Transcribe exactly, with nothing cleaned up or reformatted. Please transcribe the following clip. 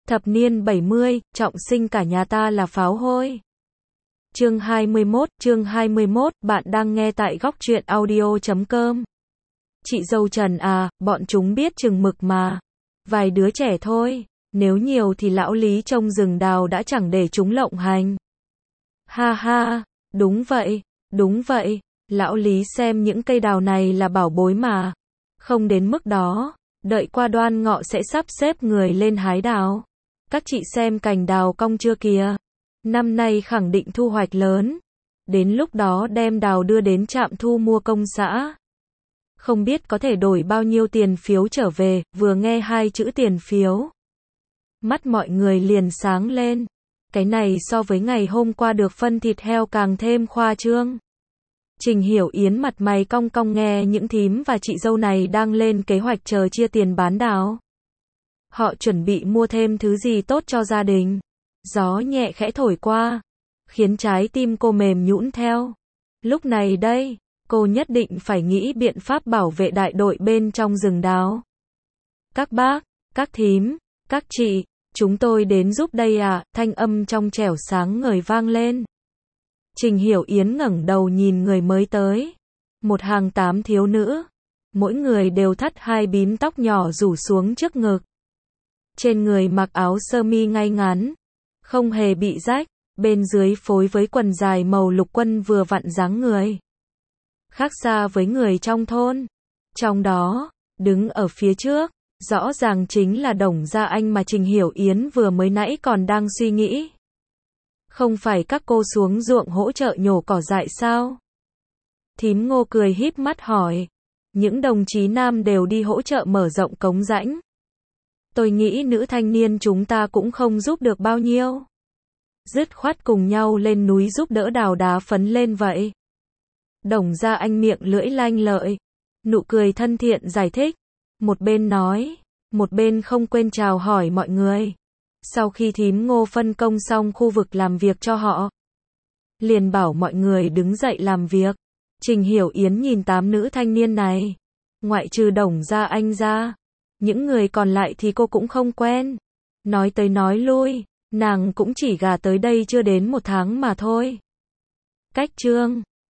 Thập niên bảy mươi, trọng sinh cả nhà ta là pháo hôi. Chương hai mươi mốt, chương hai mươi mốt, bạn đang nghe tại góc truyện audio chấm com. Chị dâu Trần à, bọn chúng biết chừng mực mà. Vài đứa trẻ thôi, nếu nhiều thì lão Lý trông rừng đào đã chẳng để chúng lộng hành. Ha ha, đúng vậy, đúng vậy, lão Lý xem những cây đào này là bảo bối mà. Không đến mức đó, đợi qua đoan ngọ sẽ sắp xếp người lên hái đào. Các chị xem cành đào cong chưa kìa. Năm nay khẳng định thu hoạch lớn. Đến lúc đó đem đào đưa đến trạm thu mua công xã. Không biết có thể đổi bao nhiêu tiền phiếu trở về, vừa nghe hai chữ tiền phiếu. Mắt mọi người liền sáng lên. Cái này so với ngày hôm qua được phân thịt heo càng thêm khoa trương. Trình Hiểu Yến mặt mày cong cong nghe những thím và chị dâu này đang lên kế hoạch chờ chia tiền bán đào. Họ chuẩn bị mua thêm thứ gì tốt cho gia đình. Gió nhẹ khẽ thổi qua, khiến trái tim cô mềm nhũn theo. Lúc này đây, cô nhất định phải nghĩ biện pháp bảo vệ đại đội bên trong rừng đào. Các bác, các thím, các chị, chúng tôi đến giúp đây à, thanh âm trong trẻo sáng ngời vang lên. Trình Hiểu Yến ngẩng đầu nhìn người mới tới. Một hàng tám thiếu nữ. Mỗi người đều thắt hai bím tóc nhỏ rủ xuống trước ngực. Trên người mặc áo sơ mi ngay ngắn, không hề bị rách, bên dưới phối với quần dài màu lục quân vừa vặn dáng người. Khác xa với người trong thôn. Trong đó, đứng ở phía trước, rõ ràng chính là Đồng Gia Anh mà Trình Hiểu Yến vừa mới nãy còn đang suy nghĩ. Không phải các cô xuống ruộng hỗ trợ nhổ cỏ dại sao? Thím Ngô cười híp mắt hỏi. Những đồng chí nam đều đi hỗ trợ mở rộng cống rãnh. Tôi nghĩ nữ thanh niên chúng ta cũng không giúp được bao nhiêu. Dứt khoát cùng nhau lên núi giúp đỡ đào đá phấn lên vậy. Đồng Gia Anh miệng lưỡi lanh lợi, nụ cười thân thiện giải thích. Một bên nói, một bên không quên chào hỏi mọi người. Sau khi thím Ngô phân công xong khu vực làm việc cho họ, liền bảo mọi người đứng dậy làm việc. Trình Hiểu Yến nhìn tám nữ thanh niên này, ngoại trừ Đồng Gia Anh ra, những người còn lại thì cô cũng không quen. Nói tới nói lui, nàng cũng chỉ gả tới đây chưa đến một tháng mà thôi. Cách Trương